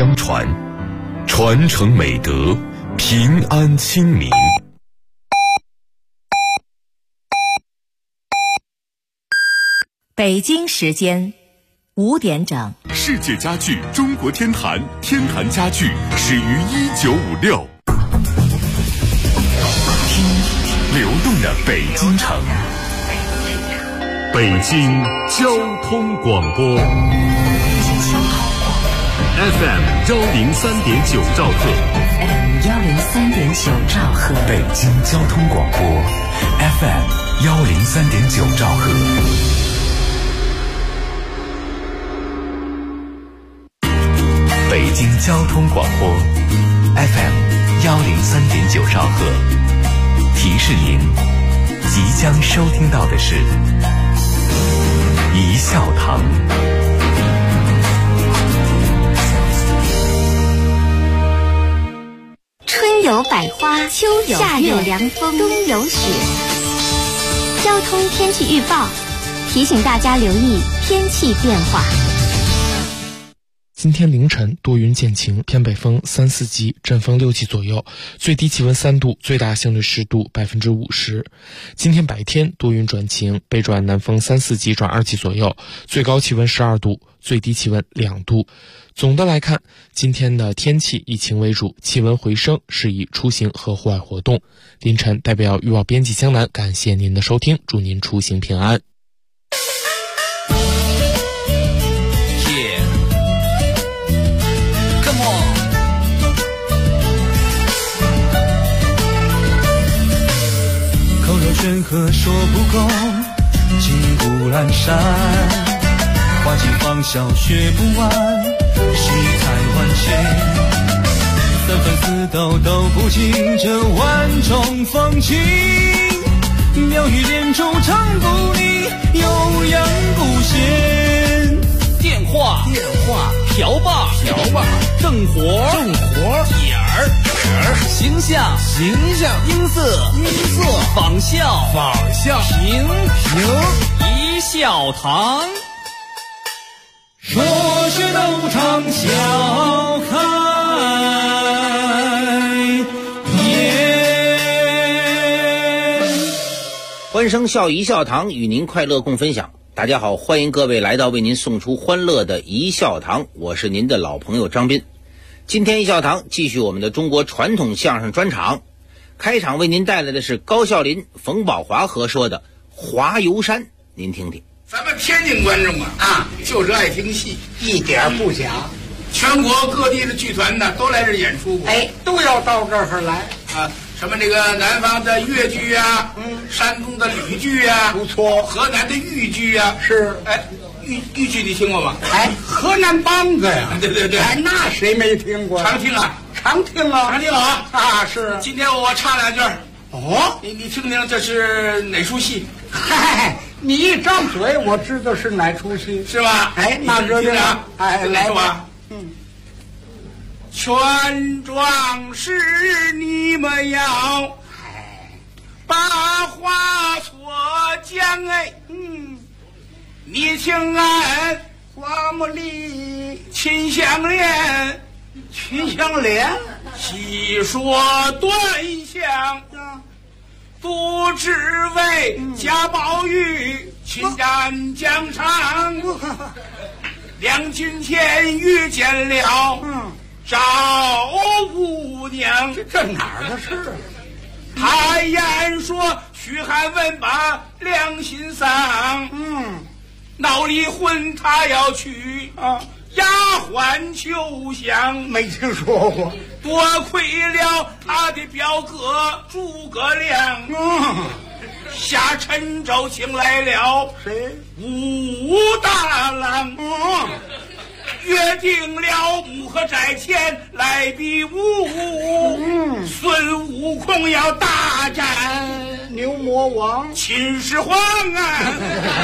相传，传承美德，平安清明。 北京时间5点整。 世界家具中国天坛，天坛家具始于1956。听流动的北京城，北京交通广播 FM 103.9兆赫， FM 103.9兆赫， 北京交通广播 FM 103.9兆赫。北京交通广播 FM 103.9兆赫，提示您即将收听到的是一笑堂。 春有百花，秋有月，夏有凉风，冬有雪。交通天气预报提醒大家留意天气变化。 今天凌晨多云见晴，偏北风3、4级，阵风6级左右，最低气温3度，最大相对湿度50%。今天白天多云转晴，北转南风3、4级转2级左右，最高气温12度，最低气温2度。总的来看，今天的天气以晴为主，气温回升，适宜出行和户外活动。凌晨代表预报编辑江南感谢您的收听，祝您出行平安。 山河说不够，金谷阑珊，花尽芳笑学不完，谁才完结？三分四斗斗不尽这万种风情，妙语连珠唱不腻，悠扬不闲。 电话瓢把正活点儿形象音色仿效平一笑堂， 说学逗唱笑开颜。 欢声笑语一笑堂，与您快乐共分享。大家好，欢迎各位来到为您送出欢乐的一笑堂，我是您的老朋友张斌。今天一笑堂继续我们的中国传统相声专场，开场为您带来的是高孝林、冯宝华合说的《华游山》，您听听。 咱们天津观众啊，就是爱听戏，一点不假。全国各地的剧团呢，都来这演出过，都要到这儿来啊。什么这个南方的越剧啊，山东的吕剧啊，不错，河南的豫剧啊，是，豫剧你听过吗？河南梆子呀，对，那谁没听过？常听啊，常听啊，是。今天我唱2句，你听听这是哪出戏？你一张嘴，我知道是哪出戏，是吧？那这听啊，来吧。全庄是你们要把话所讲，你听俺花木里秦香莲，细说端详，不只为贾宝玉侵占疆场，两军前遇见了赵姑娘，这哪儿的事？他言说嘘寒问饱良心丧，闹离婚他要娶丫鬟秋香，没听说过。多亏了他的表哥诸葛亮，下陈州请来了谁？武大郎，约定了母和寨前来比武，孙悟空要大战牛魔王秦始皇啊！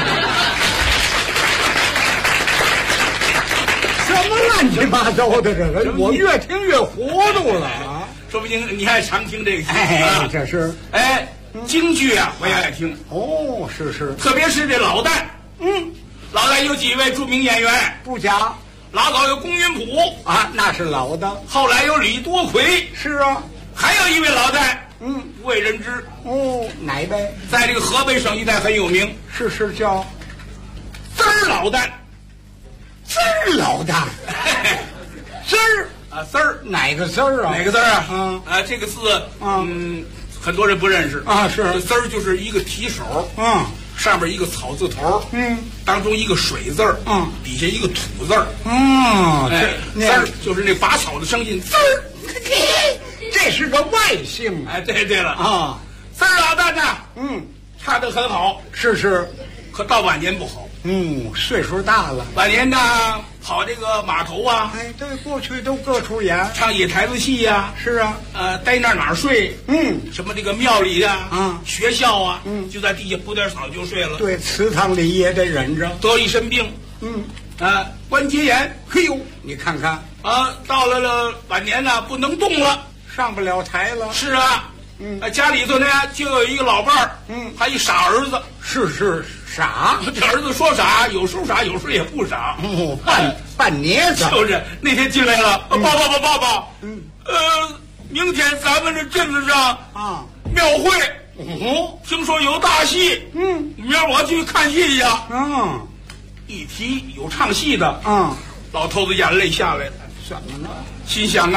什么乱七八糟的这个，我越听越糊涂了啊！说不定你还常听这个戏啊？这是京剧啊，我也爱听。是，特别是这老旦，老旦有几位著名演员，不假。 老早有龚云普啊，那是老的。 后来有李多奎， 是啊， 还有一位老旦， 嗯， 不为人知。 哦，哪位？ 在这个河北省一带很有名， 是叫滋儿老旦。 滋儿老旦，滋儿啊，滋儿哪个字儿啊？ 哪个字啊？这个字，很多人不认识啊。是滋儿就是一个提手，上面一个草字头，当中一个水字儿，底下一个土字儿，滋儿就是那拔草的声音，滋儿， 这是个外姓。 哎，对了啊， 滋儿老旦呢，唱得很好， 是， 可到晚年不好。 岁数大了， 晚年呢跑这个码头啊， 哎，对，过去都各处演， 唱野台子戏呀， 是啊， 待哪儿睡，什么这个庙里啊，学校啊，就在地下铺点草就睡了。 对，祠堂里也得忍着， 得一身病，关节炎， 嘿呦，你看看啊，到了晚年呢，不能动了， 上不了台了。 是啊，家里头呢就有一个老伴儿，还一傻儿子， 是傻， 这儿子说傻，有时候傻，有时候也不傻， 半捏子。 就是那天进来了，爸爸，明天咱们这镇子上啊庙会，听说有大戏，明儿我去看戏去。一提有唱戏的，老头子眼泪下来了， 怎么了？ 心想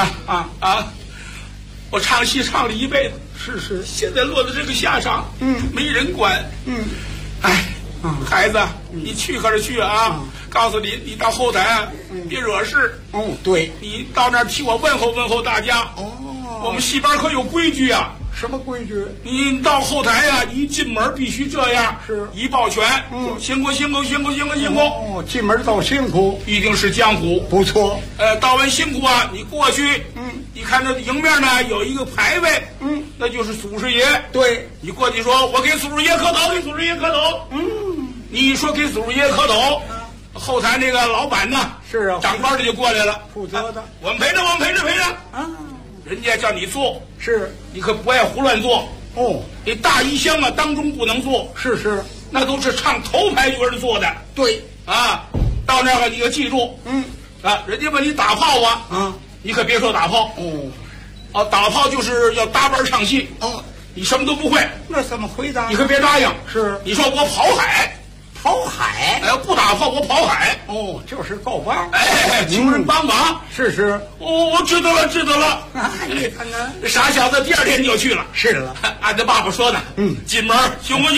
我唱戏唱了一辈子， 是， 现在落到这个下场，没人管，孩子，你去可是去啊！告诉你，你到后台别惹事。 对， 你到那儿替我问候问候大家。我们戏班可有规矩啊。 什么规矩？ 你到后台啊，一进门必须这样， 是一抱拳，辛苦。 进门道辛苦， 一定是江湖， 不错。 道完辛苦啊，你过去，你看这迎面呢有一个牌位，那就是祖师爷。 对， 你过去说，我给祖师爷磕头，给祖师爷磕头。你一说给祖师爷磕头，后台那个老板呢？ 是啊， 长官的就过来了， 负责的。 我们陪着啊！人家叫你坐， 是你可不爱胡乱坐。你大衣箱啊，当中不能坐。 是， 那都是唱头牌角的坐的。 对啊，到那个你可记住，人家问你打炮啊，你可别说打炮。打炮就是要搭班唱戏。你什么都不会， 那怎么回答？ 你可别答应。 是， 你说我跑海。不打炮我跑海。 就是够帮。 求人帮忙。 是。 我知道了。 你看看， 傻小子第二天就去了。 是了， 按他爸爸说的。进门行不？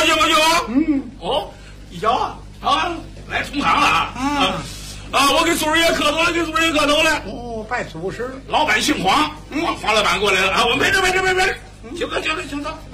一瞧来同行了啊！我给祖师爷磕头了， 拜祖师。 老板姓黄，黄老板过来了啊！我陪着。请坐。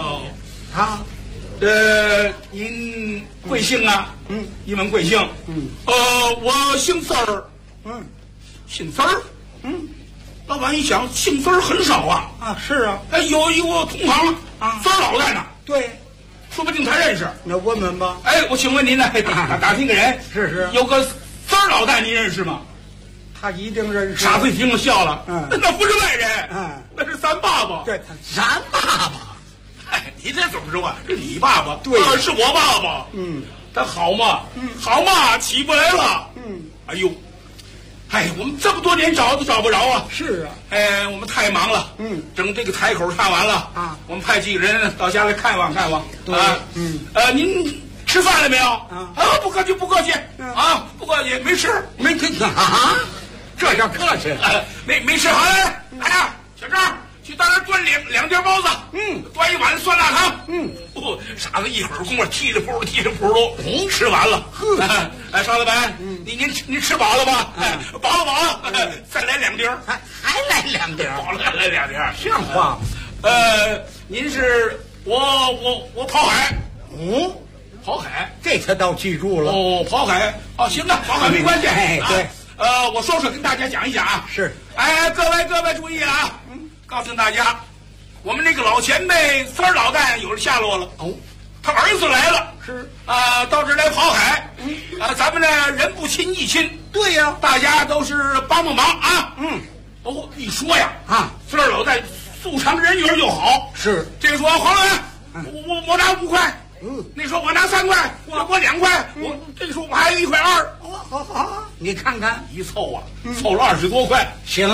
您贵姓啊？一问贵姓。我姓丝儿。姓丝儿。老板一想，姓丝儿很少啊。 是啊。 有一个同行丝儿老旦呢。 对， 说不定他认识。 那问问吧。 我请问您呢？打听个人。 是。 有个丝儿老旦，您认识吗？ 他一定认识。 傻子一听了笑了。那不是外人。那是咱爸爸。 对，咱爸爸。 你这怎么说啊？是你爸爸。 对， 是我爸爸。他好嘛？好嘛，起不来了。哎呦，我们这么多年找都找不着啊。 是啊。 我们太忙了。整这个台口唱完了啊，我们派几个人到家来看望。您吃饭了没有？不客气不客气没吃。这叫客气。没吃。好嘞，小张。去到那端两碟包子，端一碗酸辣汤，傻子一会儿功夫踢着扑噜，吃完了。邵老板，您吃饱了吧？饱了，再来2碟， 还来2碟， 饱了再来2碟， 像话吗？ 您是我跑海，跑海， 这他倒记住了。 跑海，行啊，跑海没关系。 对， 我说跟大家讲一讲啊。 是， 各位注意了啊！告诉大家，我们那个老前辈丝儿老旦有了下落了。他儿子来了。 是到这儿来跑海。咱们呢人不亲义亲。 对呀， 大家都是帮忙啊。一说呀丝儿老旦素常人缘就好。 是， 这个说黄老板，我拿5块。 那时候我拿3块，我2块，我这时候我还有1块2。 好，你看看一凑啊，凑了20多块。 行，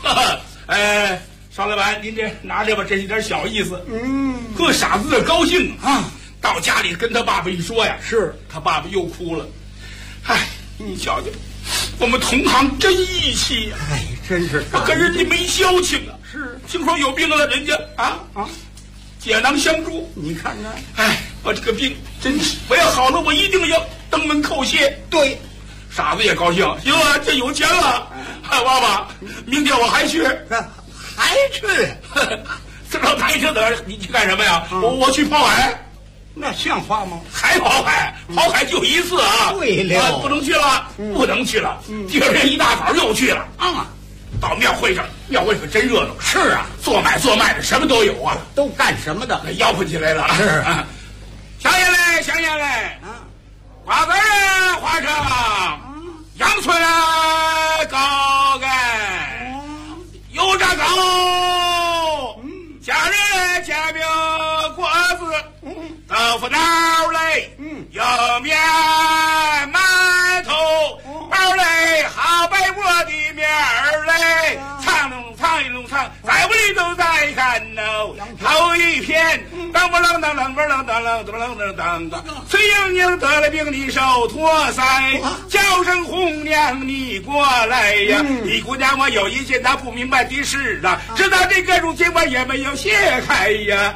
邵老板，您这拿着吧，这是点小意思。哥傻子这高兴啊！到家里跟他爸爸一说呀， 是他爸爸又哭了。哎，你瞧瞧，我们同行真义气呀！ 哎，真是我跟人家没交情啊。 是， 听说有病了，人家解囊相助。 你看看， 哎，我这个病真是，我要好了，我一定要登门叩谢。 对， 傻子也高兴，行啊，这有钱了。爸爸，明天我还去。 还去？ 这老太太等你去干什么呀？我去跑海。 那像话吗？ 还跑海？跑海就一次啊！ 对了， 不能去了，不能去了。第二天一大早又去了到庙会上，庙会可真热闹。 是啊， 做买做卖的什么都有啊。 都干什么的？ 吆喝起来了。 是香烟嘞，香烟嘞，瓜子儿花生，洋葱啊，高干，油炸糕，家人煎饼果子，豆腐脑嘞，油面馒头包嘞，好白馍的面儿嘞，唱一弄唱，在屋里都在看喽。头一片，当不啷当啷不啷当啷当啷当当，崔莺莺得了病，你手托腮，叫声红娘你过来呀！李姑娘，我有一件她不明白的事啊，知道这个如今我也没有解开呀。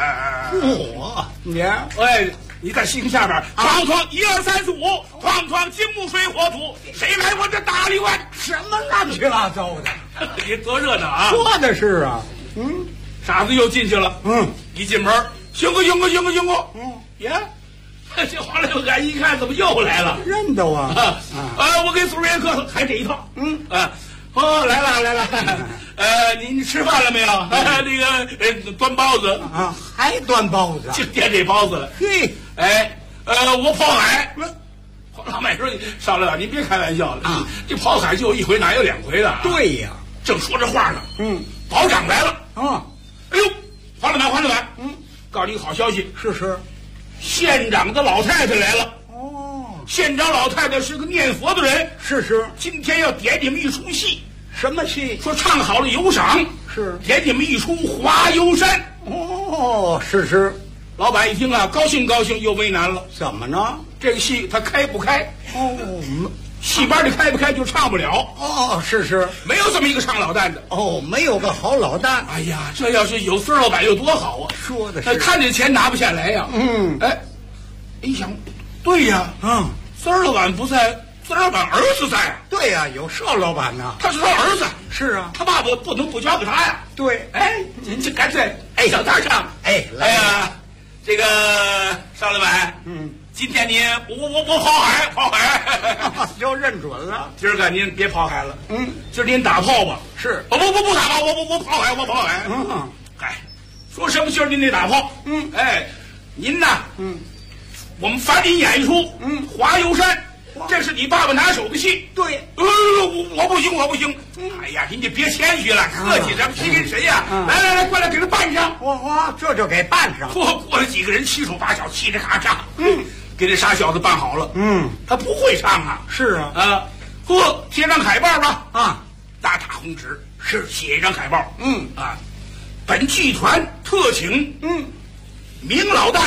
娘， 你在心下边闯闯1、2、3、4、5，闯闯金木水火土，谁来我这大力丸？ 什么乱七八糟的？ 你多热闹啊！ 说的是啊， 傻子又进去了。一进门，行个，呀，这黄六感一看，怎么又来了？ 认得啊！ 我给祖爷哥还这一套。来了。您吃饭了没有？那个端包子啊，还端包子？ 就点这包子了。 嘿， 我跑海。老麦说：“邵老板，您别开玩笑了啊！这跑海就1回，哪有2回的？” 对呀， 正说这话呢，保长来了啊！ 哎呦，黄老板，告诉你个好消息， 是， 县长的老太太来了。县长老太太是个念佛的人， 是， 今天要点你们一出戏。 什么戏？ 说唱好了有赏， 是点你们一出《华游山》。 是。 老板一听啊，高兴又为难了。 怎么呢？ 这个戏他开不开？戏班里开不开就唱不了。 是， 没有这么一个唱老旦的。 没有个好老旦。 哎呀，这要是有孙老板有多好啊！ 说的是， 看这钱拿不下来呀。一想，对呀，孙老板不在，孙老板儿子在啊。 对呀，有邵老板呢。 他是他儿子。 是啊， 他爸爸不能不交给他呀。 对， 您这干脆小摊上。 来呀， 这个邵老板，今天您我跑海， 就认准了。 今儿个您别跑海了，今儿您打炮吧。 是， 不打炮，我跑海。说什么今儿您得打炮？您呐，我们烦您演一出《华游山》，这是你爸爸拿手的戏。 对， 我不行。哎呀，您就别谦虚了，客气什么？谁跟谁呀？来，过来给他办上。 这就给办上。 过来几个人七手八脚，嘁哩咔嚓，给这傻小子办好了。他不会唱啊。 是啊， 贴张海报吧。大红纸是写一张海报。本剧团特请明老旦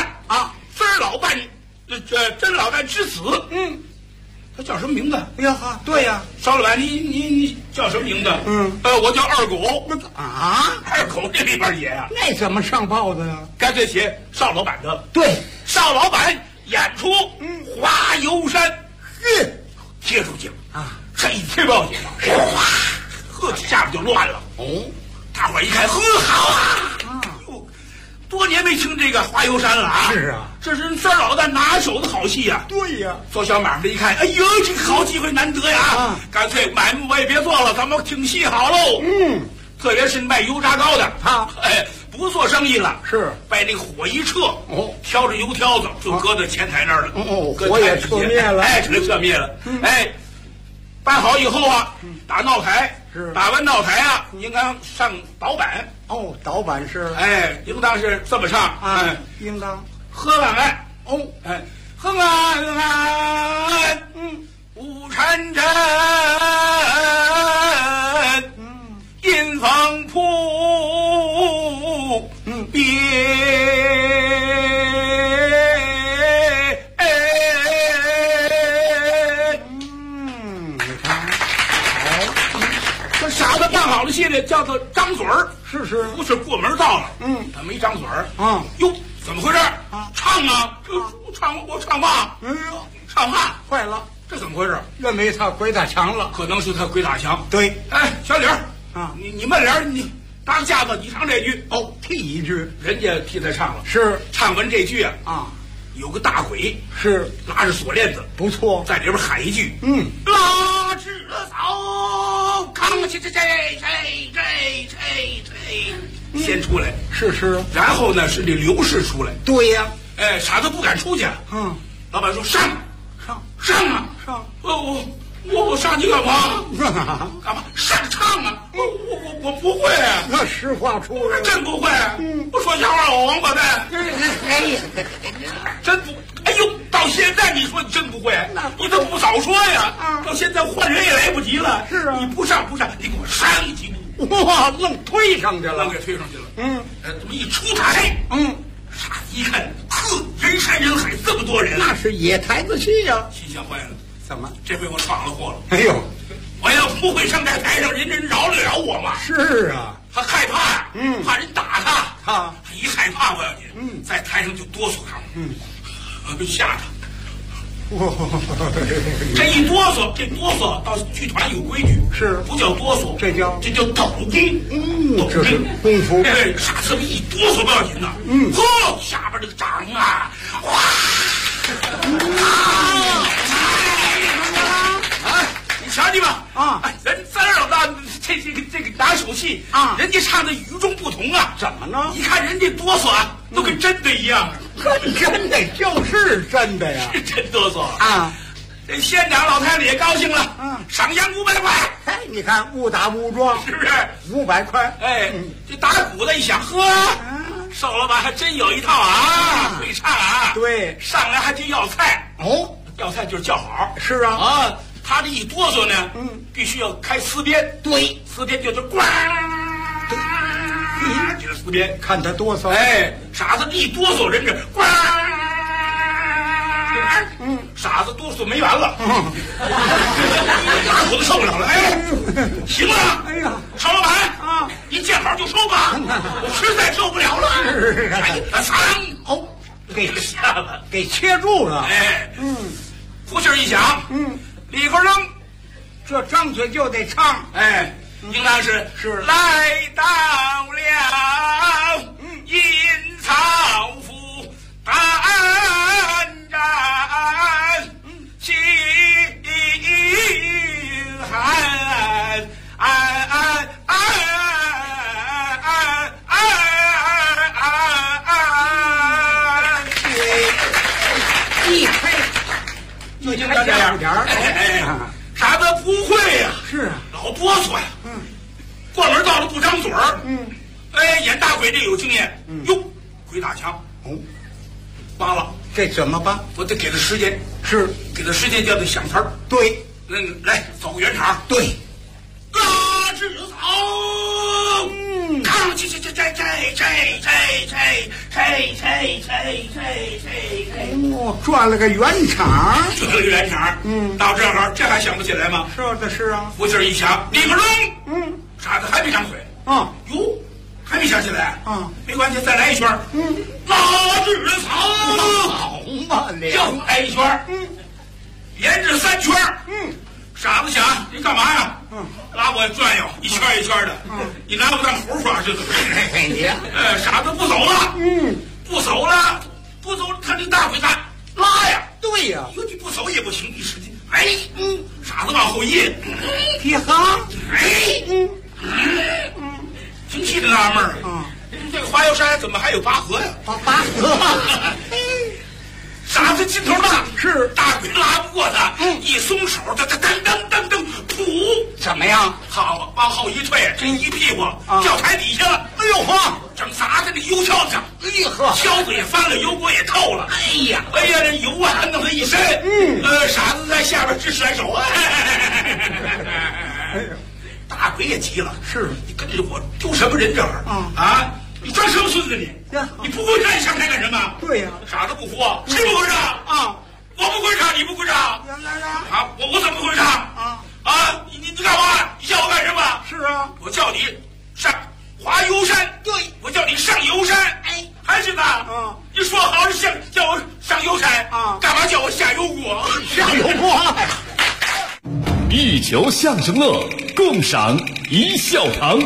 真老旦之子。他叫什么名字？ 对呀， 邵老板，你叫什么名字？我叫二狗。二狗这里边写呀， 那怎么上报的呀？ 干脆写邵老板的。 对， 邵老板演出《华游山》，贴出去了这一贴报去了，下边就乱了。大伙一看，好啊！多年没听这个《华游山》了啊！ 是啊， 这是孙老旦拿手的好戏呀。 对呀， 做小买卖的一看，哎呦，这个好机会难得呀！干脆买卖我也别做了，咱们听戏好喽。特别是卖油炸糕的，不做生意了， 是把那个火一撤，挑着油挑子就搁在前台那儿了。 火也撤灭了， 撤灭了。办好以后啊，打闹台，打完闹台啊，应当上导板。 导板是， 应当是这么唱。 应当喝完哦，哎，哼啊哼啊，雾沉沉，阴风扑，别。好的系列叫做张嘴儿， 是不是过门到了？他没张嘴儿啊？ 哟，怎么回事啊？唱啊，我唱吧，唱吧， 坏了， 这怎么回事？ 认为他鬼打墙了， 可能是他鬼打墙。 对， 哎，小李儿啊， 你慢点，你搭个架子，你唱这句哦，替一句， 人家替他唱了。 是唱完这句啊， 有个大鬼是拉着锁链子， 不错， 在里边喊一句，拉枝草，扛起这，先出来， 是， 然后呢是这刘氏出来， 对呀， 哎，傻子不敢出去，老板说上啊，我上去干嘛？干嘛？上唱啊！我不会啊！ 那实话出来了， 真不会。我说瞎话，我王八蛋！真不，哎呦，到现在你说你真不会，你怎么不早说呀？到现在换人也来不及了。 是啊， 你不上，你给我上一几步。 哇，愣推上去了， 愣给推上去了。这么一出台，傻子一看，呵，人山人海，这么多人， 那是野台子戏呀， 心想坏了。 怎么？ 这回我闯了祸了！ 哎呦， 我要不会上在台上，人饶得了我吗？ 是啊， 他害怕呀，怕人打他， 他一害怕不要紧，在台上就哆嗦上，吓他。这一哆嗦，到剧团有规矩， 是不叫哆嗦？这叫抖筋， 这是功夫。 哎，傻子一哆嗦不要紧呐，嚯，下边这个掌啊，哇！你瞧见吧？人三老大这个打手戏啊，人家唱的与众不同啊！ 怎么呢？ 你看人家哆嗦啊，都跟真的一样， 跟真的就是真的呀， 是真哆嗦啊！ 这县长老太太也高兴了，赏洋500块。 哎，你看误打误撞， 是不是 ？500块。 哎，这打鼓的一想，呵，邵老板还真有一套啊，会唱啊。 对， 上来还就要菜哦， 要菜就是叫好。 是啊， 他这一哆嗦呢，必须要开丝鞭。 对， 丝鞭就是咣，就是丝鞭。 看他哆嗦， 哎，傻子一哆嗦，人这咣，傻子哆嗦没完了，打鼓都受不了了。哎，行了， 哎呀， 邵老板啊，您见好就收吧，我实在受不了了。哎， 哦， 给下了， 给切住了。 哎，呼气一响，里口扔， 这张嘴就得唱。 哎，应当是来到了阴曹府单战心寒， 一开就应该这样点儿。哎，傻子不会呀， 是啊， 老哆嗦呀。过门到了不张嘴儿。哎，演大鬼这有经验。哟，鬼打墙。扒了， 这怎么办？ 我得给他时间。 是， 给他时间叫他想词儿。 对， 来走个圆场。 对， 拉枝草，扛起哦，转了个圆场， 转了个圆场。到这儿这还想不起来吗？ 是啊。 胡劲儿一响，里边扔。傻子还没张嘴。哟，还没想起来。没关系，再来一圈。拉枝草， 好嘛了， 又来一圈。连着3圈。傻子想，你干嘛呀？拉我转悠，一圈一圈的。你拿我当猴耍是怎么着？傻子不走了。不走了，他这大鬼他拉呀。 对呀。 你不走也不行，你使劲。哎，傻子往后一哈， 挺气的纳闷儿。这个花油山怎么还有拔河呀？ 拔河。 傻子劲头大， 是大鬼拉不过他，一松手，他噔噔噔噔，噗， 怎么样？好，往后一退，这一屁股掉台底下了。哎呦呵，正砸在那油条上。哎呀呵，条子也翻了，油锅也透了。哎呀，这油啊弄他一身。傻子在下边直甩手啊。大鬼也急了，是你跟着我丢什么人这儿啊？你装什么孙子你？你不会站上台干什么？对呀，傻子不服，谁不会唱啊？我不会唱，你不会唱啊？我怎么会唱啊？你干嘛？你叫我干什么？是啊，我叫你上华油山。对，我叫你上油山。哎，还是呢？你说好是叫我上油山干嘛叫我下油锅？下油锅。 一球相声乐，共赏一笑堂。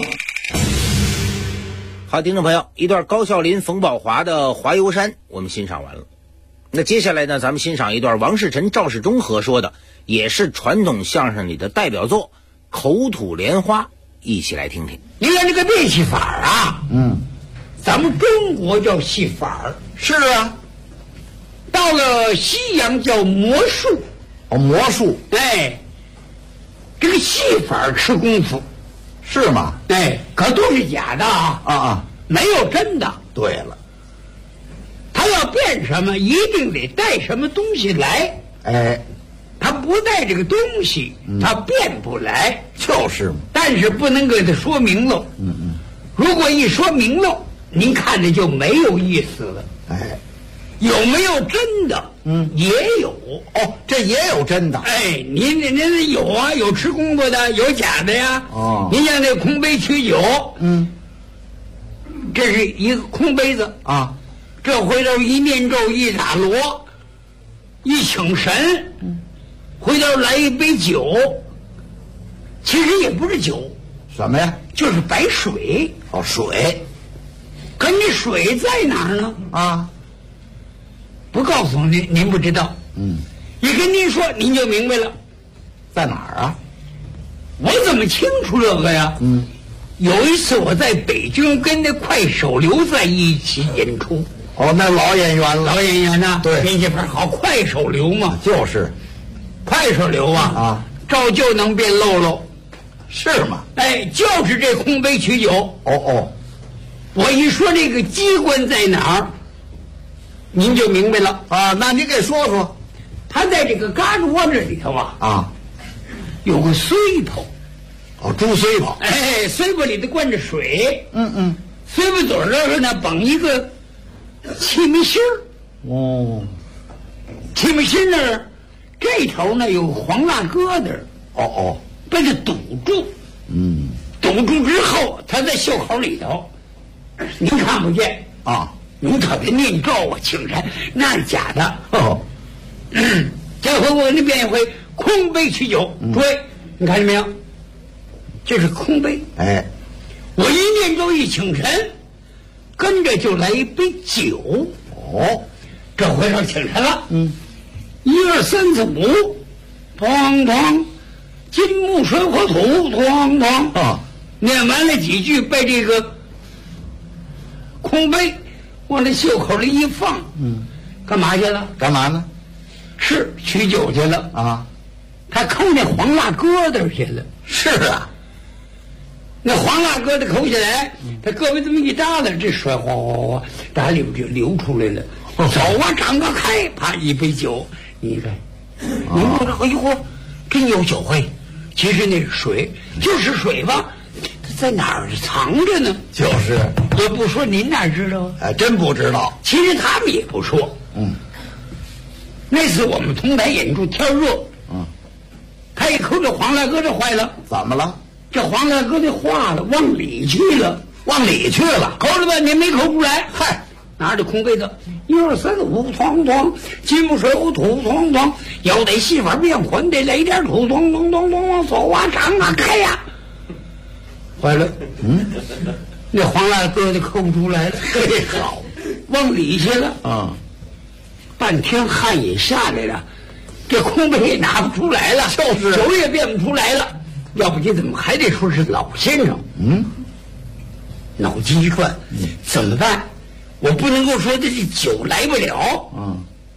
好，听众朋友，一段高孝林、冯宝华的《华油山》我们欣赏完了。那接下来呢，咱们欣赏一段王世臣、赵世忠合说的，也是传统相声里的代表作《口吐莲花》，一起来听听。 你看这个变戏法啊，咱们中国叫戏法，是啊，到了西洋叫魔术。魔术，哎，这个戏法吃功夫，是吗？哎，可都是假的啊，没有真的。对了，他要变什么，一定得带什么东西来。哎，他不带这个东西，他变不来。就是嘛。但是不能给他说明了。如果一说明了，您看着就没有意思了。哎，有没有真的？也有。哦，这也有真的。哎，您有啊，有吃功夫的，有假的呀。哦，您像那空杯取酒，这是一个空杯子啊。这回头一念咒，一打锣，一请神，回头来一杯酒，其实也不是酒，什么呀？就是白水。哦，水。可你水在哪儿呢？啊，不告诉您，您不知道。一跟您说，您就明白了。在哪儿啊？我怎么清楚这个呀？有一次我在北京跟那快手刘在一起演出。哦，那老演员了。老演员呢？对，编戏法好，快手刘嘛。就是，快手刘啊，照旧能变漏漏。是吗？哎，就是这空杯取酒。哦，我一说这个机关在哪儿，您就明白了啊。那您给说说。他在这个嘎子窝子里头啊，有个水泡。哦，猪水泡。哎，水泡里头灌着水。水泡嘴儿上呢绑一个气密芯儿。哦，气密芯那儿这头呢有黄蜡疙瘩。哦，被它堵住。堵住之后，它在袖口里头，您看不见啊。您特别念咒啊，请神，那是假的。这回我给你变一回空杯取酒。诸位，你看见没有？这是空杯。哎，我一念咒一请神，跟着就来一杯酒。哦，这回上请神了。1、2、3、4、5，哐哐，金木水火土，哐哐啊！念完了几句，被这个空杯往这袖口里一放。干嘛去了？干嘛呢？是取酒去了啊！他抠那黄蜡疙瘩去了。是啊，那黄蜡疙瘩抠下来，他胳膊这么一扎了，这水哗哗哗打里边就流出来了。走啊，张个开，啪一杯酒，你看，您说这哎呦，真有酒会。其实那是水，就是水吧？它在哪儿藏着呢？就是也不说，您哪知道啊？哎，真不知道。其实他们也不说。那次我们同台演出，天热，他一抠这黄蜡疙瘩坏了。怎么了？这黄蜡疙瘩化了，往里去了。往里去了，抠了半天没抠出来。嗨，拿着空杯子，1、2、3、5，哐哐，金木水火土，哐哐，要得戏法变混，得来点土，哐哐哐哐，走啊，张啊，开呀！坏了，那黄蜡疙瘩抠不出来了。嘿，好，往里去了。半天汗也下来了，这空杯也拿不出来了，就是酒也变不出来了。要不你怎么还得说是老先生？脑筋一转，怎么办？我不能够说这酒来不了。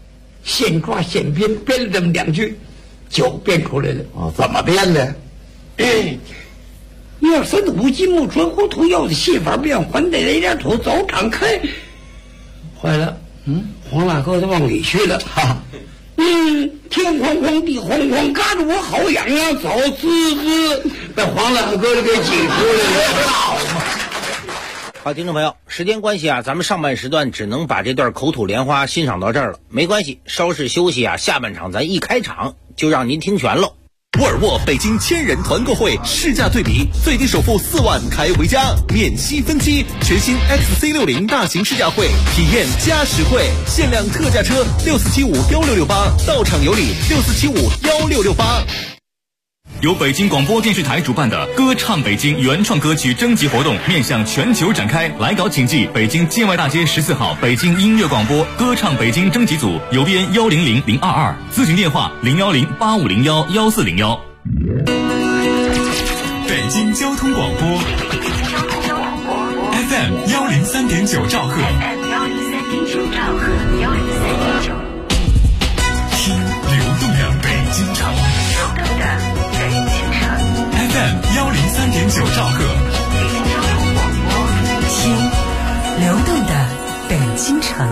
现抓现编，编了这么2句，酒编出来了。怎么编的？ 要三五金木纯糊涂，要的戏法变，还得来点土，早敞开。坏了，黄大哥他往里去了。天哐哐，地哐哐，嘎着我好痒啊！早滋滋，把黄大哥给挤出来了。 好，听众朋友，时间关系啊，咱们上半时段只能把这段口吐莲花欣赏到这儿了。没关系，稍事休息啊，下半场咱一开场就让您听全喽。 沃尔沃北京1000人团购会试驾对比，最低首付4万开回家，免息分期，全新 XC60 大型试驾会，体验加实惠，限量特价车64751668，到场有礼64751668。由北京广播电视台主办的歌唱北京原创歌曲征集活动面向全球展开，来稿请寄北京建外大街14号北京音乐广播歌唱北京征集组，邮编100022，咨询电话01085011401。北京交通广播 FM 103.9兆赫，听流动的北京城。FM 103.9兆赫， 听流动的北京城。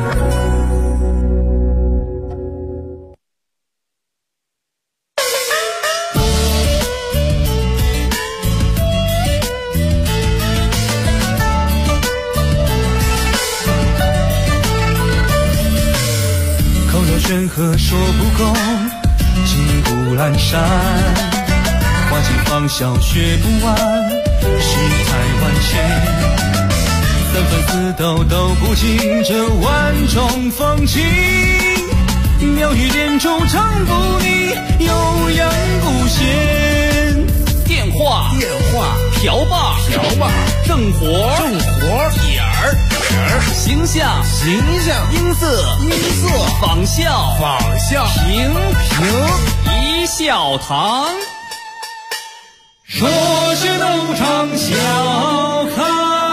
口若悬河说不够，金谷阑珊。花尽芳笑学不完，世态万千，三分四斗都不尽这万种风情。妙语连珠唱不腻，悠扬不闲。 电话瓢把正活点儿形象音色仿效平一笑堂。 说是弄场笑开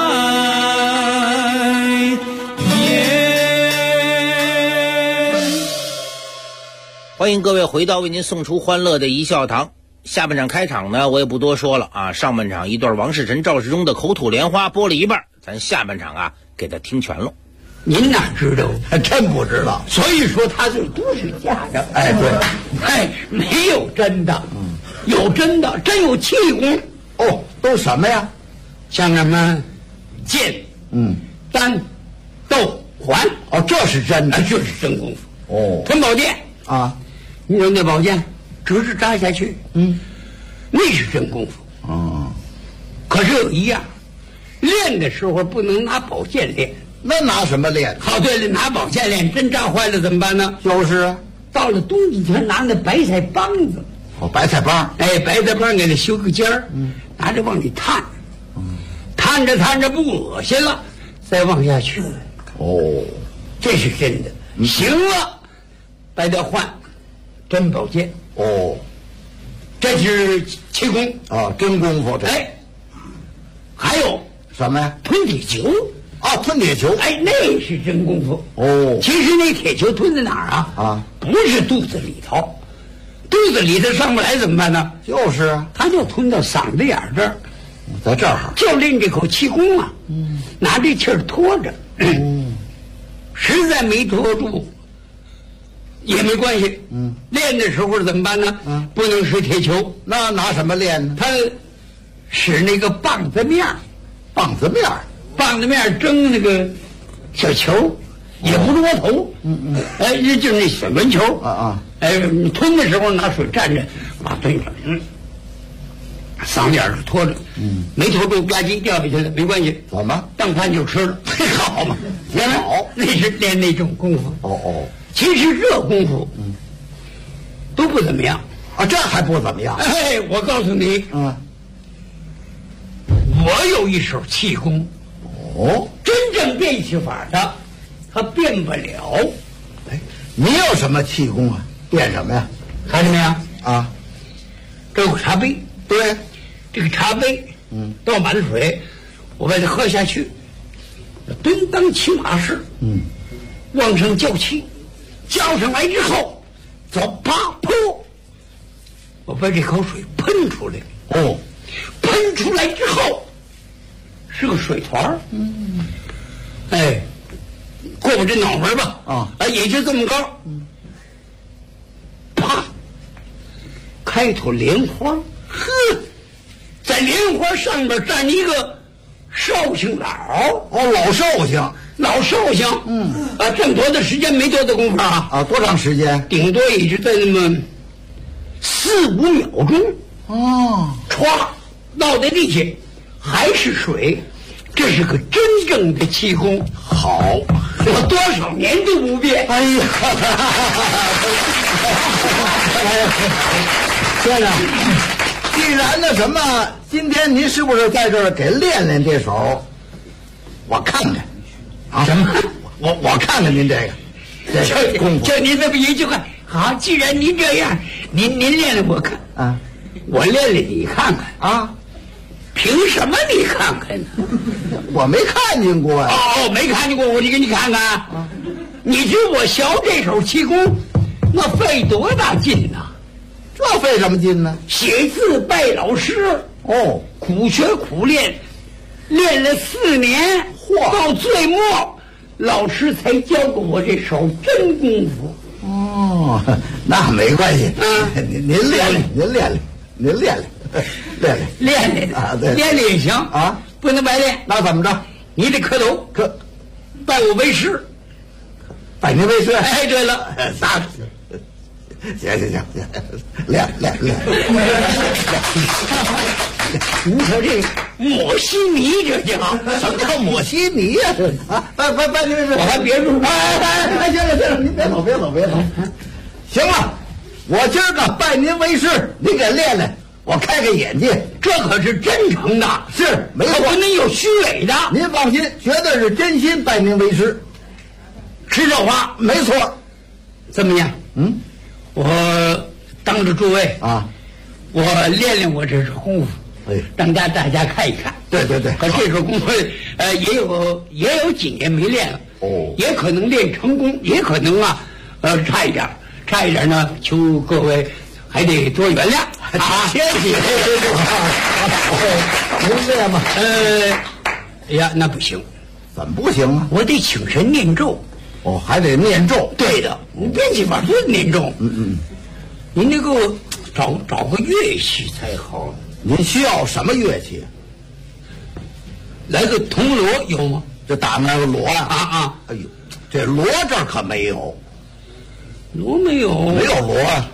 颜。 欢迎各位回到为您送出欢乐的一笑堂。下半场开场呢，我也不多说了啊。上半场一段王世臣、赵世忠的口吐莲花播了一半，咱下半场啊给他听全了。 您哪知道？ 还真不知道。 所以说他是都是假的。 哎，对， 哎，没有真的，有真的，真有气功。 哦，都什么呀？ 像什么剑、单、斗、环。 哦，这是真的， 这是真功夫。 哦， 吞宝剑啊， 你说那宝剑直直扎下去，那是真功夫。可是有一样，练的时候不能拿宝剑练。 那拿什么练？ 好，对了，拿宝剑练，真扎坏了怎么办呢？ 就是啊， 到了冬季天拿那白菜帮子。 哦，白菜帮。 哎，白菜帮给它修个尖儿，拿着往里探，探着不恶心了，再往下去。 哦， 这是真的。行了，把它换真宝剑。 哦， 这是气功啊，真功夫。 哎，还有什么呀？ 吞铁球。 啊，吞铁球。 哎，那是真功夫。 哦， 其实那铁球吞在哪儿啊？ 啊， 不是肚子里头，肚子里头上不来怎么办呢？ 就是啊， 他就吞到嗓子眼这儿， 在这儿就练这口气功啊。拿这气儿拖着，实在没拖住也没关系。练的时候怎么办呢？不能使铁球， 那拿什么练呢？ 他使那个棒子面儿。 棒子面蒸那个小球，也不是窝头，哎，就是那小圆球啊， 哎，你吞的时候拿水蘸着，把吞上，嗓子眼儿拖着，没拖住吧唧掉下去了，没关系， 怎么当饭就吃了，好嘛， 好， 那是练那种功夫。 哦， 其实这功夫，都不怎么样啊，这还不怎么样。 哎，我告诉你，我有一手气功。 哦， 真正变气法的，他变不了。 哎，你有什么气功啊？变什么呀？ 看见没有？ 啊， 这有个茶杯， 对， 这个茶杯，倒满了水，我把它喝下去，蹲裆骑马式，往上叫气，叫上来之后，走啪噗，我把这口水喷出来， 哦，喷出来之后是个水团。哎，过我这脑门吧，也就这么高。啪，开头莲花，在莲花上面站一个寿星老。 老寿星。 老寿星，这么多的时间没多大功夫啊！ 多长时间？ 顶多也就在那么4、5秒钟。歘，到在地下还是水，这是个真正的气功。 好， 我多少年都不变。 哎呀，先生，既然那什么，今天您是不是在这儿给练练这手？我看看。 什么？ 我看看您这个功夫， 就您这么一句话。好，既然您这样，您练练我看啊， 我练练你看看啊。 凭什么你看看呢？ 我没看见过呀。 没看见过，我就给你看看。你知我学这手气功，那费多大劲呐？ 这费什么劲呢？ 写字拜老师，苦学苦练，练了4年。到最末，老师才教给我这手真功夫。 那没关系。您练练，您练练啊，对，练练也行啊， 不能白练。 那怎么着？ 你得磕头，拜我为师， 拜您为师。 哎，对了， 行，练。 你瞅这抹稀泥，这叫什么叫抹稀泥呀？拜您为师， 我还别住。 行，您别走。行了，我今儿个拜您为师，您给练练，我开开眼界。 这可是真诚的， 是没错， 不能有虚伪的。 您放心，绝对是真心拜您为师。 是这话， 没错。 怎么样？我当着诸位啊， 我练练我这手功夫，让大家看一看。 对。 可这手功夫，也有几年没练了。也可能练成功，也可能差一点呢，求各位还得多原谅啊！ 谢谢。您练吧。 哎呀，那不行。 怎么不行啊？ 我得请神念咒。 还得念咒。 对的，你编辑法不念咒。您得给我找个乐器才好。 您需要什么乐器？ 来个铜锣有吗？ 就打那个锣啊！ 哎呦，这锣这儿可没有。 锣没有锣啊！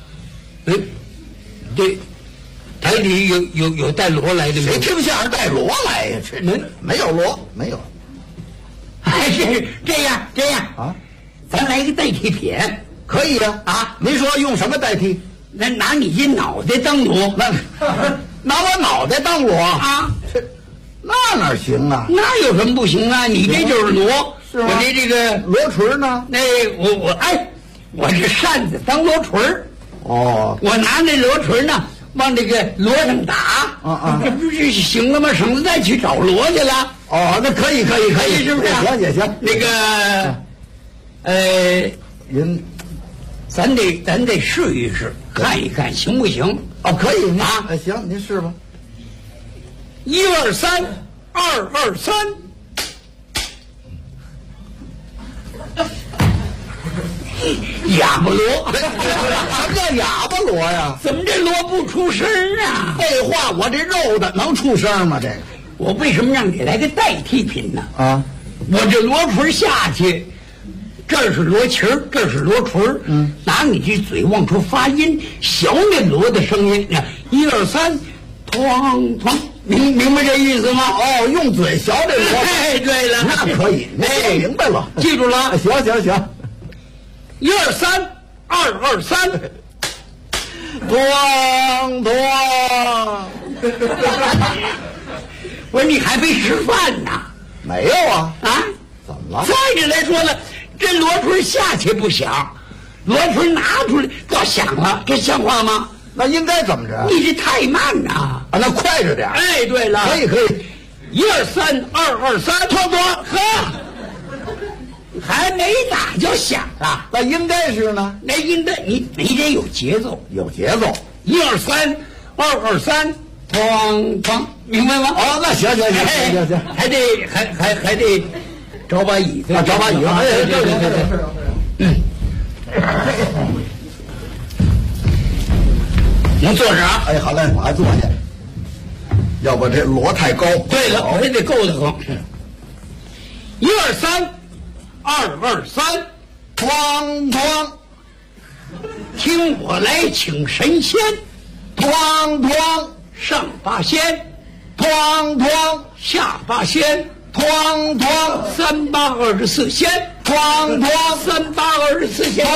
对，台里有带锣来的吗？ 谁听相声带锣来呀？这没有锣，没有。 还是这样啊！咱来个代替品， 可以啊！您说用什么代替？ 那拿你这脑袋当锣， 拿我脑袋当锣啊？ 那哪行啊？ 那有什么不行啊？你这就是锣， 是吗？ 我这个锣锤呢？ 那我这扇子当锣锤。我拿那锣锤呢，往这个锣上打。这不是行了吗？省得再去找锣去了。 那可以， 是不是？ 行也行。 那个，咱得试一试，看一看行不行？ 可以啊。行，您试吧。 1、2、3，2、2、3。哑巴锣。 什么叫哑巴锣呀？ 怎么这锣不出声啊？ 废话，我这肉的能出声吗？这个我为什么让你来个代替品呢？ 我这锣锤下去，这是锣旗儿，这是锣锤儿。拿你这嘴往出发音，小那锣的声音。1、2、3，哐哐，明白这意思吗？ 用嘴小这锣。 对了， 那可以。明白了， 记住了。 行。 1、2、3，2、2、3， 咣咣。 我说你还没吃饭呢？ 没有啊。怎么了？ 再者来说了，这锣锤下去不响，锣锤拿出来倒响了，这像话吗？ 那应该怎么着？ 你这太慢呐！ 那快着点。 对了， 可以。 1、2、3，2、2、3，差不多。还没打就响了。 那应该是呢？ 那应该你得有节奏。 有节奏。 1、2、3， 223，哐哐，明白吗？ 哦，那行， 还得找把椅子， 找把椅子。哎，对。 能坐这儿？ 哎，好嘞，我还坐去。要不这摞太高。 对了，还得够得慌。123，223， 哐哐， 听我来请神仙， 哐哐， 上八仙， 哐哐， 下八仙， 哐哐 ，3824仙， 哐哐 ，3824仙，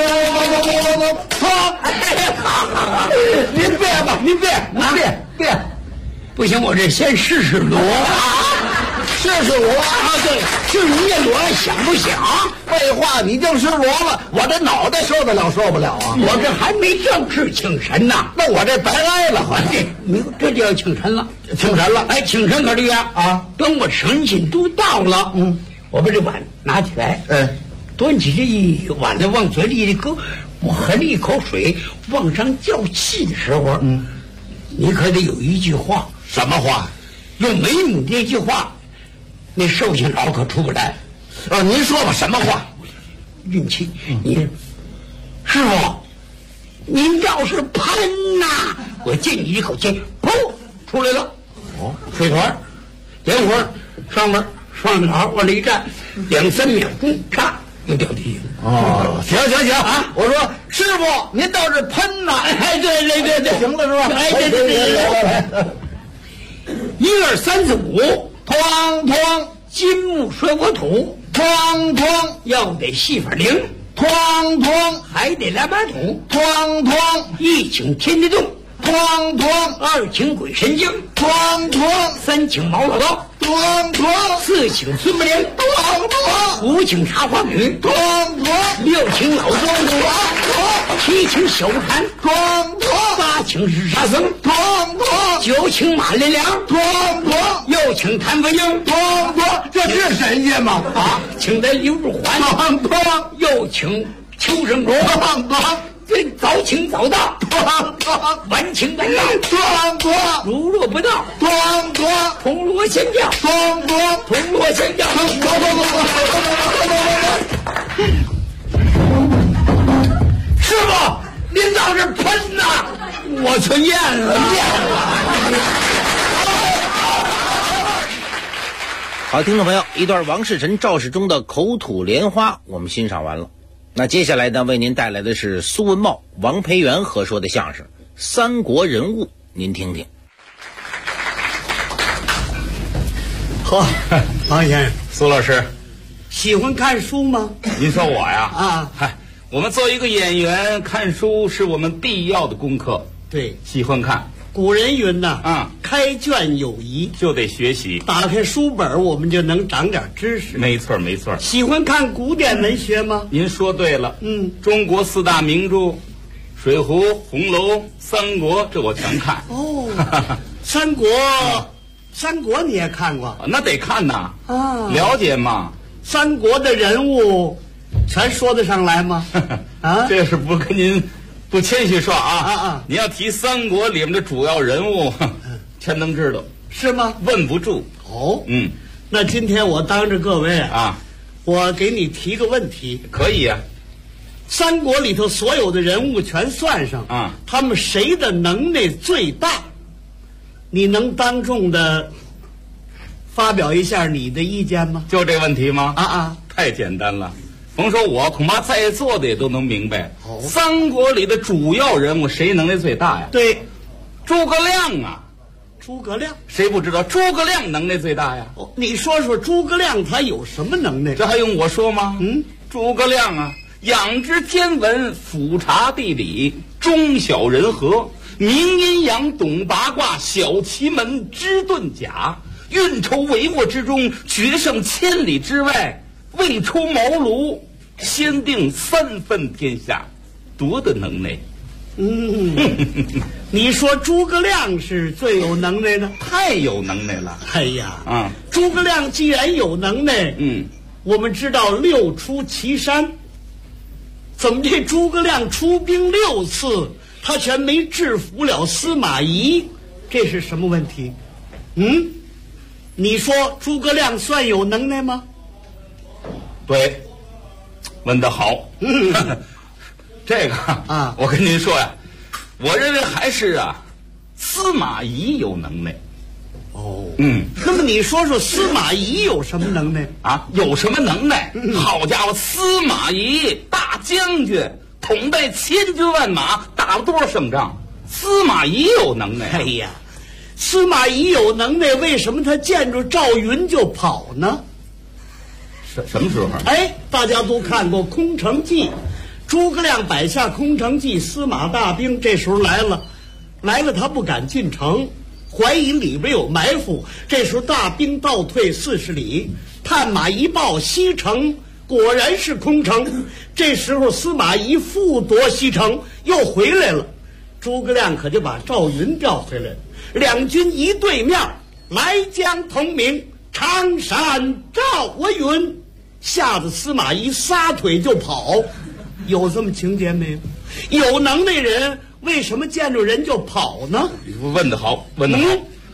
哐！您别， 不行，我这先试试锣， 试试锣啊！对，是你这锣响不响？ 废话，你就是锣了，我这脑袋受得了受不了啊！ 我这还没正式请神呢， 那我这白挨了，好像你这就要请神了， 请神了。 哎，请神可这样啊！等我神仙都到了，我把这碗拿起来，端起这一碗的往嘴里一搁，我喝了一口水，往上叫气的时候，你可得有一句话。 什么话？ 要没有你这句话，那寿星老可出不来。 您说吧，什么话？ 运气，你师傅，您要是喷呐，我进你一口气，噗，出来了。水团，点火，上面好，往这一站，2-3秒钟，咔，又掉地下了。 行啊！我说师傅，您倒是喷呐！ 哎，对， 行了是吧？ 哎，对。1、2、3、4、5， 哐哐， 金木水火土， 哐哐， 要得戏法灵， 哐哐， 还得2把桶， 哐哐 ，1请天地洞， 哐哐 ，2请鬼神经， 哐哐 ，3请毛老道， 哐哐 ，4请孙不灵， 哐哐 ，5请茶花女， 哐哐 ，6请老庄， 哐哐 ，7请小禅， 哐哐 ，8请日沙僧， 哐哐 ，9请马连良， 哐哐又请谭文英， 哐哐，这是神仙吗？ 啊，请来刘志环， 哐哐又请邱胜国， 哐哐这早请早到， 哐哐晚请晚到， 哐哐如若不到， 哐哐铜锣先叫， 哐哐铜锣先叫， 师傅，您倒是喷呐！ 我去验了。 好，听众朋友，一段王世臣、赵世忠的口吐莲花我们欣赏完了。那接下来呢，为您带来的是苏文茂、王培元合说的相声《三国人物》，您听听。 呵，王先生， 苏老师， 喜欢看书吗？ 您说我呀？ 啊， 嗨，我们做一个演员，看书是我们必要的功课。 对， 喜欢看。 古人云呐，开卷有益， 就得学习。 打开书本，我们就能长点知识。 没错，没错。 喜欢看古典文学吗？ 您说对了。中国4大名著，《水浒》《红楼》《三国》，这我全看。 哦，三国，三国你也看过？ 那得看呐。 啊， 了解嘛。 三国的人物，全说得上来吗？啊， 这是不跟您不谦虚说啊！ 你要提三国里面的主要人物，全能知道， 是吗？ 问不住。 哦，那今天我当着各位啊， 我给你提个问题。 可以呀。 三国里头所有的人物全算上啊， 他们谁的能耐最大？你能当众的发表一下你的意见吗？ 就这问题吗？太简单了。甭说我，恐怕在座的也都能明白。三国里的主要人物谁能耐最大呀？ 对， 诸葛亮啊。 诸葛亮， 谁不知道诸葛亮能耐最大呀？ 你说说诸葛亮他有什么能耐？ 这还用我说吗？诸葛亮啊，仰知天文，俯察地理，忠晓人和，明阴阳，懂八卦，晓奇门，知遁甲，运筹帷幄之中，决胜千里之外，未出茅庐，先定3分天下，多的能耐！ 你说诸葛亮是最有能耐的， 太有能耐了。 哎呀，诸葛亮既然有能耐，我们知道6出祁山，怎么这诸葛亮出兵6次， 他却没制服了司马懿，这是什么问题？你说诸葛亮算有能耐吗？ 对，问得好。这个啊，我跟您说呀，我认为还是司马懿有能耐。 那么你说说司马懿有什么能耐啊？有什么能耐？好家伙，司马懿大将军，统带千军万马，打了多少胜仗？司马懿有能耐。 哎呀，司马懿有能耐，为什么他见着赵云就跑呢？ 什么时候？ 大家都看过《空城计》，诸葛亮摆下空城计，司马大兵这时候来了他不敢进城，怀疑里边有埋伏。这时候大兵倒退40里，探马一报，西城果然是空城。这时候司马懿复夺西城，又回来了。诸葛亮可就把赵云调回来了，两军一对面，来将同名，常山赵我云，吓得司马懿撒腿就跑。有这么情节没有？有能耐人为什么见着人就跑呢？ 问得好，问得好。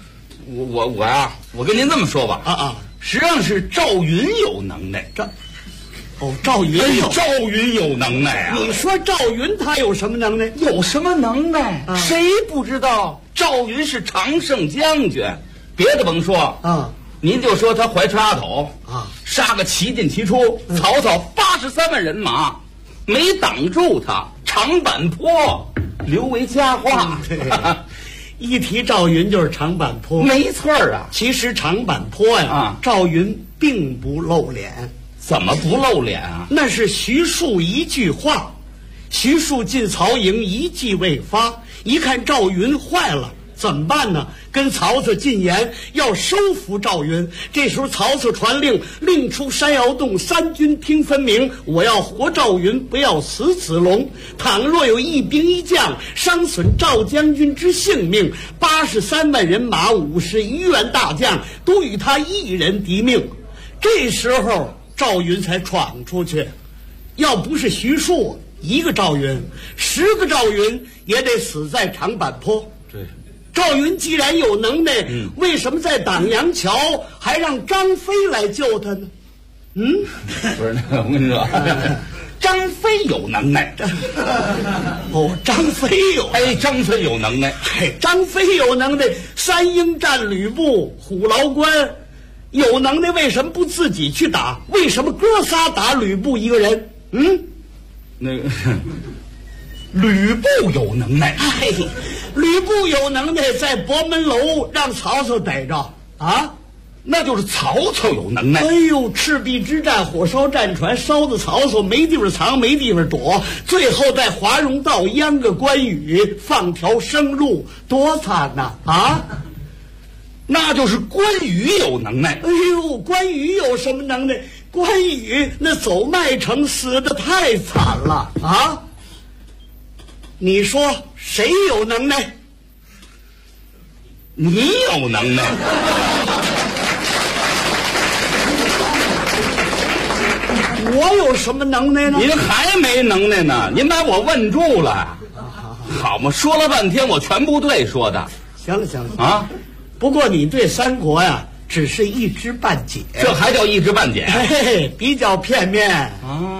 我跟您这么说吧，实际上是赵云有能耐。 赵云有能耐啊！ 你说赵云他有什么能耐？ 有什么能耐？谁不知道赵云是常胜将军？别的甭说您就说他怀春阿斗杀个齐进齐出，曹操83万人马没挡住他，长坂坡留为佳话。 一提赵云就是长坂坡， 没错啊。 其实长坂坡呀，赵云并不露脸。 怎么不露脸啊？ 那是徐庶一句话，徐庶进曹营一计未发，一看赵云坏了，怎么办呢？跟曹操进言要收服赵云。这时候曹操传令，令出山摇洞，三军听分明，我要活赵云，不要死子龙。倘若有一兵一将伤损赵将军之性命，83万人马51员大将都与他一人敌命。这时候赵云才闯出去，要不是徐庶一个赵云，10个赵云也得死在长坂坡。 对， 赵云既然有能耐，为什么在党阳桥还让张飞来救他呢？ 不是，我跟你说，张飞有能耐。 张飞有能耐。张飞有能耐，三英战吕布，虎牢关。有能耐为什么不自己去打？为什么哥仨打吕布一个人？ 那个吕布有能耐。 吕布有能耐，在博门楼让曹操逮着那就是曹操有能耐。 赤壁之战，火烧战船，烧的曹操没地方藏，没地方躲，最后在华容道阉个关羽，放条生路，多惨呐！ 那就是关羽有能耐。 关羽有什么能耐？关羽那走麦城死得太惨了你说谁有能耐？ 你有能耐。 我有什么能耐呢？ 您还没能耐呢，您把我问住了。好嘛，说了半天我全不对说的。 行了不过你对三国呀只是一知半解。 这还叫一知半解？ 比较片面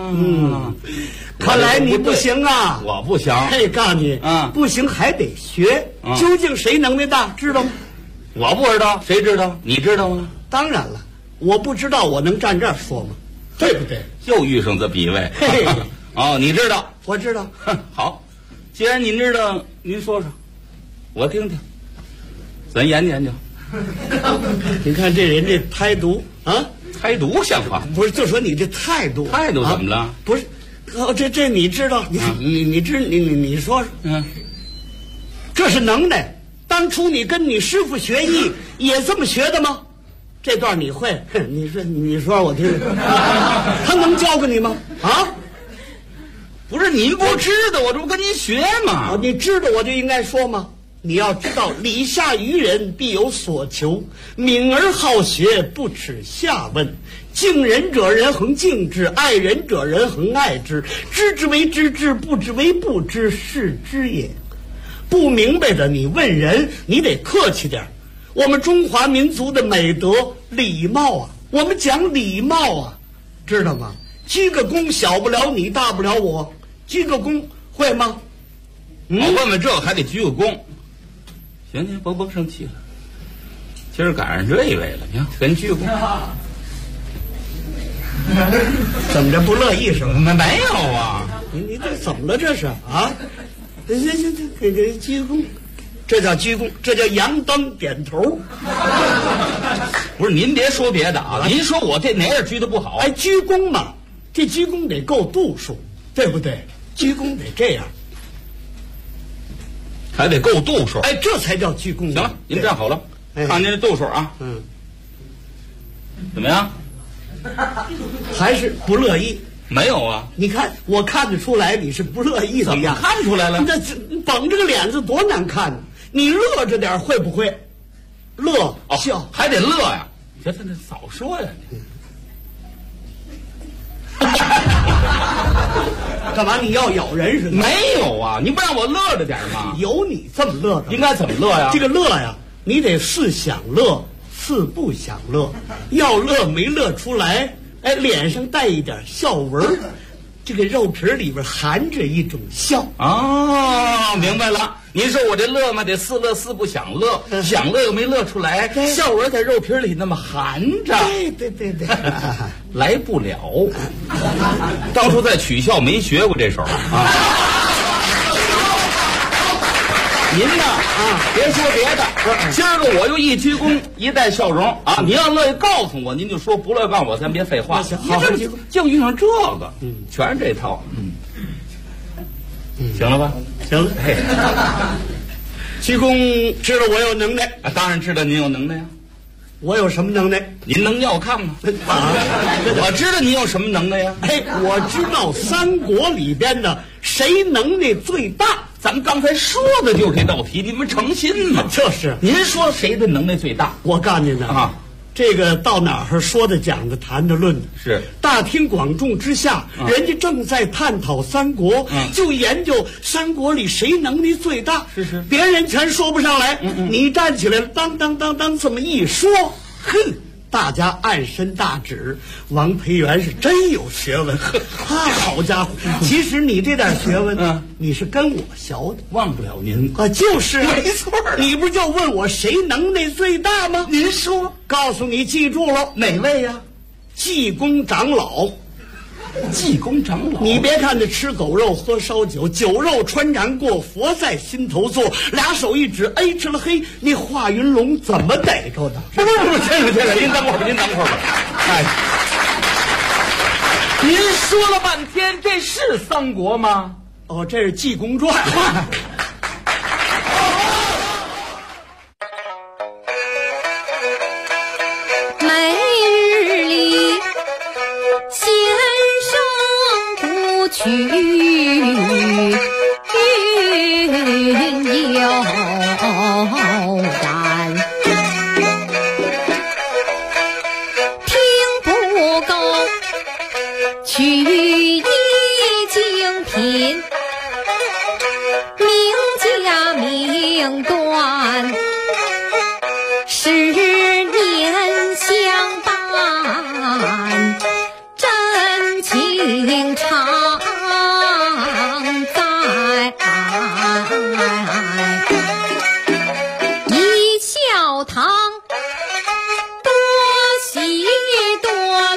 看来你不行啊。 我不行。 告诉你不行还得学。究竟谁能耐大知道吗？ 我不知道，谁知道？你知道吗？ 当然了，我不知道我能站这儿说吗？对不对？ 又遇上这比位。你知道？ 我知道。 好，既然您知道，您说说，我听听，咱研究研究。 你看这人这态度态度像话？ 不是，就说你这态度怎么了？ 不是，这你知道？你说说。这是能耐。当初你跟你师傅学艺也这么学的吗？这段你会？你说我听听。他能教给你吗？ 不是，您不知道，我这不跟您学吗？ 你知道我就应该说吗？你要知道，礼下于人必有所求，敏而好学，不耻下问。敬人者人恒敬之，爱人者人恒爱之。知之为知之，不知为不知，是知也。 不明白的你问人，你得客气点。我们中华民族的美德礼貌啊，我们讲礼貌啊，知道吗？鞠个躬小不了你，大不了我，鞠个躬会吗？ 我问问这还得鞠个躬。行，甭生气了。今儿赶上这一位了，你看跟鞠个躬。 怎么着不乐意是吧？ 没有啊， 你这怎么了这是啊？行，给鞠躬，这叫鞠躬，这叫扬灯点头。 不是您别说别的啊，您说我这哪样鞠的不好？ 哎，鞠躬嘛，这鞠躬得够度数，对不对？鞠躬得这样， 还得够度数。 哎，这才叫鞠躬。 行了，您站好了，看您这度数啊，怎么样？ 还是不乐意？ 没有啊， 你看我看得出来你是不乐意的样。 怎么看出来了？ 那绷着个脸子多难看呢！你乐着点会不会？乐笑还得乐呀！这早说呀！ 干嘛你要咬人似的？ 没有啊，你不让我乐着点吗？ 有你这么乐的， 应该怎么乐呀？ 这个乐呀，你得是想乐，是不想乐。要乐没乐出来，哎，脸上带一点笑纹，这个肉皮里边含着一种笑。 哦，明白了。您说我这乐嘛，得似乐似不想乐，想乐又没乐出来，笑纹在肉皮里那么含着。 对， 来不了。当初在曲校没学过这手啊。您呢别说别的，今儿个我就一鞠躬，一带笑容啊！您要乐意告诉我，您就说；不乐意告诉我，咱别废话。 好， 就遇上这个，全是这套，行了吧？ 行了。鞠躬知道我有能耐， 当然知道您有能耐呀。 我有什么能耐？ 您能要炕吗？我知道您有什么能耐呀？ 哎，我知道三国里边的谁能耐最大。 咱们刚才说的就是这道题，你们诚心吗？ 就是， 您说谁的能耐最大？ 我告诉你呢啊，这个到哪儿说的、讲的、谈的、论的， 是大庭广众之下，人家正在探讨三国，就研究三国里谁能力最大。 是， 别人全说不上来，你站起来了，当这么一说，哼。大家暗伸大指，王培元是真有学问。好家伙，其实你这点学问，你是跟我学的， 忘不了您啊，就是没错。 你不就问我谁能耐最大吗？ 您说， 告诉你，记住了， 哪位呀？ 济公长老。 济公长老， 你别看他吃狗肉喝烧酒，酒肉穿肠过，佛在心头坐，俩手一指，哎，吃了黑，那华云龙怎么逮着的？ 不，这个，您等会儿吧。哎，您说了半天，这是三国吗？ 哦，这是济公传。 去悠然，听不够，曲艺精品，名家名段，十年相伴，真情长。一笑堂多喜多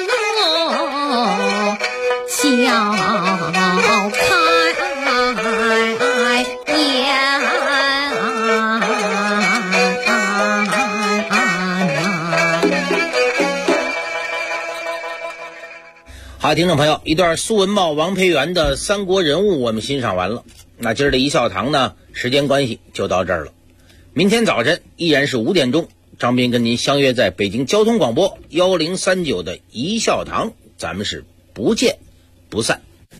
乐，笑开颜。 好，听众朋友，一段苏文茂、王培元的三国人物我们欣赏完了。那今儿的一笑堂呢，时间关系就到这儿了。明天早晨依然是5点钟，张斌跟您相约在北京交通广播1039的一笑堂，咱们是不见不散。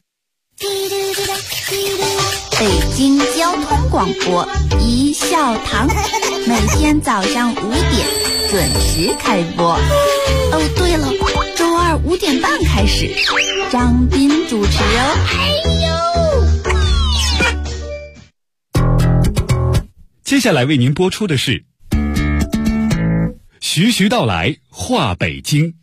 北京交通广播一笑堂，每天早上5点准时开播。哦，对了，周二5点半开始，张斌主持哦。哎呦！ 接下来为您播出的是徐徐道来话北京。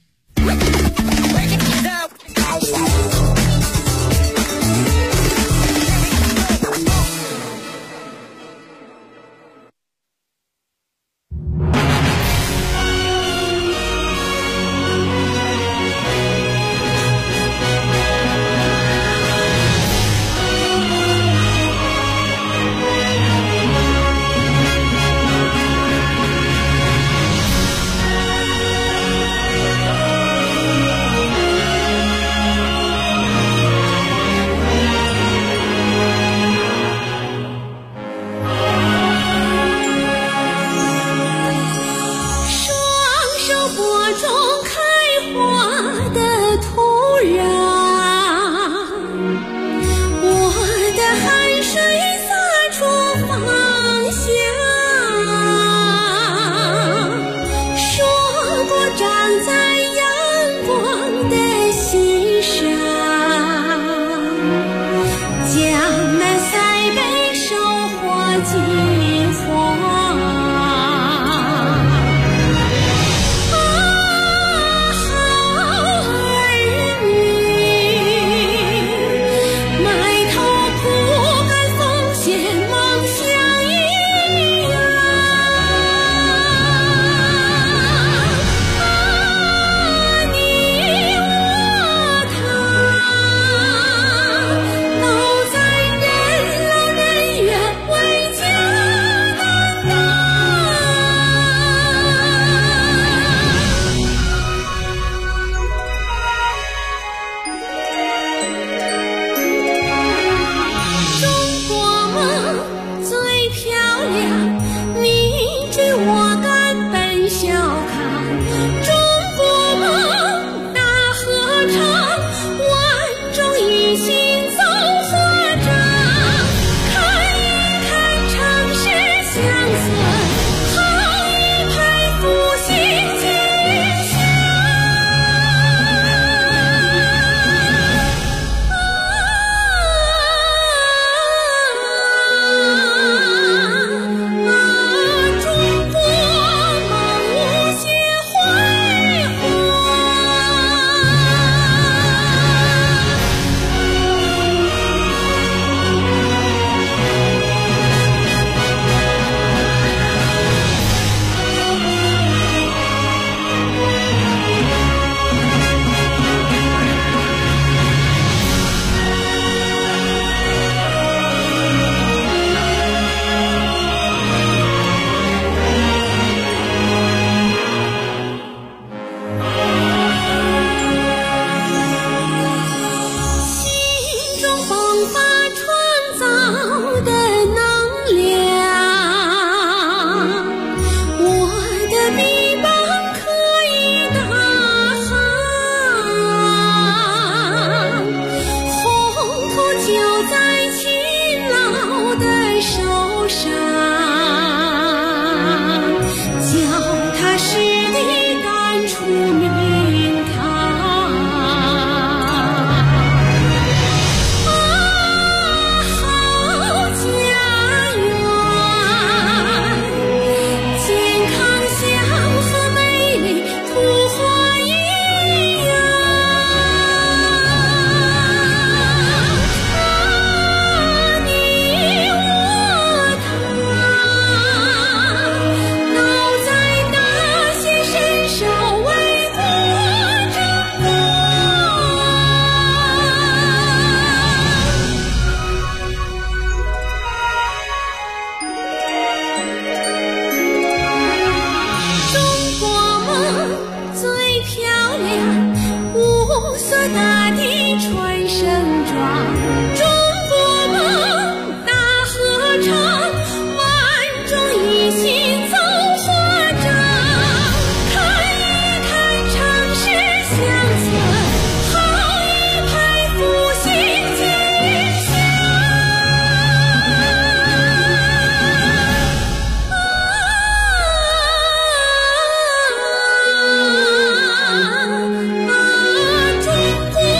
中国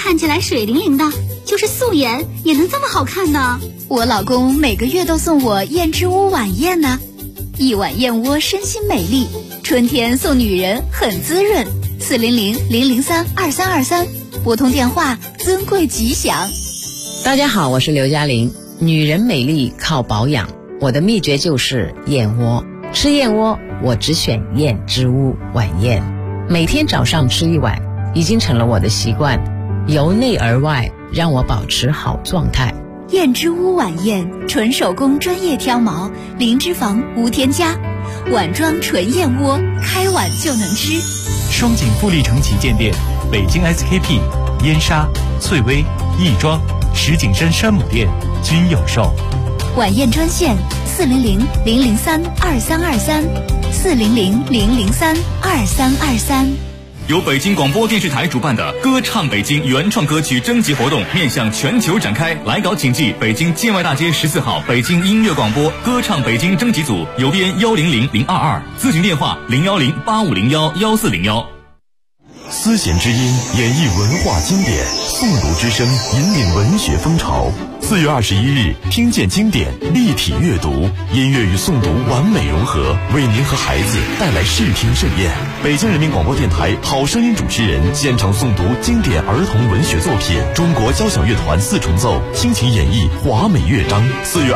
看起来水灵灵的，就是素颜也能这么好看呢？ 我老公每个月都送我燕之屋晚宴呢，一碗燕窝身心美丽，春天送女人很滋润。400-003-2323，拨通电话，尊贵吉祥。 大家好，我是刘嘉玲。女人美丽靠保养，我的秘诀就是燕窝。吃燕窝，我只选燕之屋晚宴，每天早上吃一碗，已经成了我的习惯，由内而外让我保持好状态。 燕之屋晚宴，纯手工专业挑毛，零脂肪无添加，碗装纯燕窝，开碗就能吃。 双井富力城旗舰店、北京 SKP、燕莎、翠微、亦庄、石景山山姆店均有售。 晚宴专线400-003-2323，400-003-2323。 由北京广播电视台主办的歌唱北京原创歌曲征集活动面向全球展开，来稿请寄北京建外大街14号北京音乐广播歌唱北京征集组，邮编100022，咨询电话01085011401。 丝弦之音演绎文化经典，诵读之声引领文学风潮。4月21日，听见经典，立体阅读，音乐与诵读完美融合，为您和孩子带来视听盛宴。北京人民广播电台好声音主持人现场诵读经典儿童文学作品，中国交响乐团4重奏倾情演绎华美乐章。4月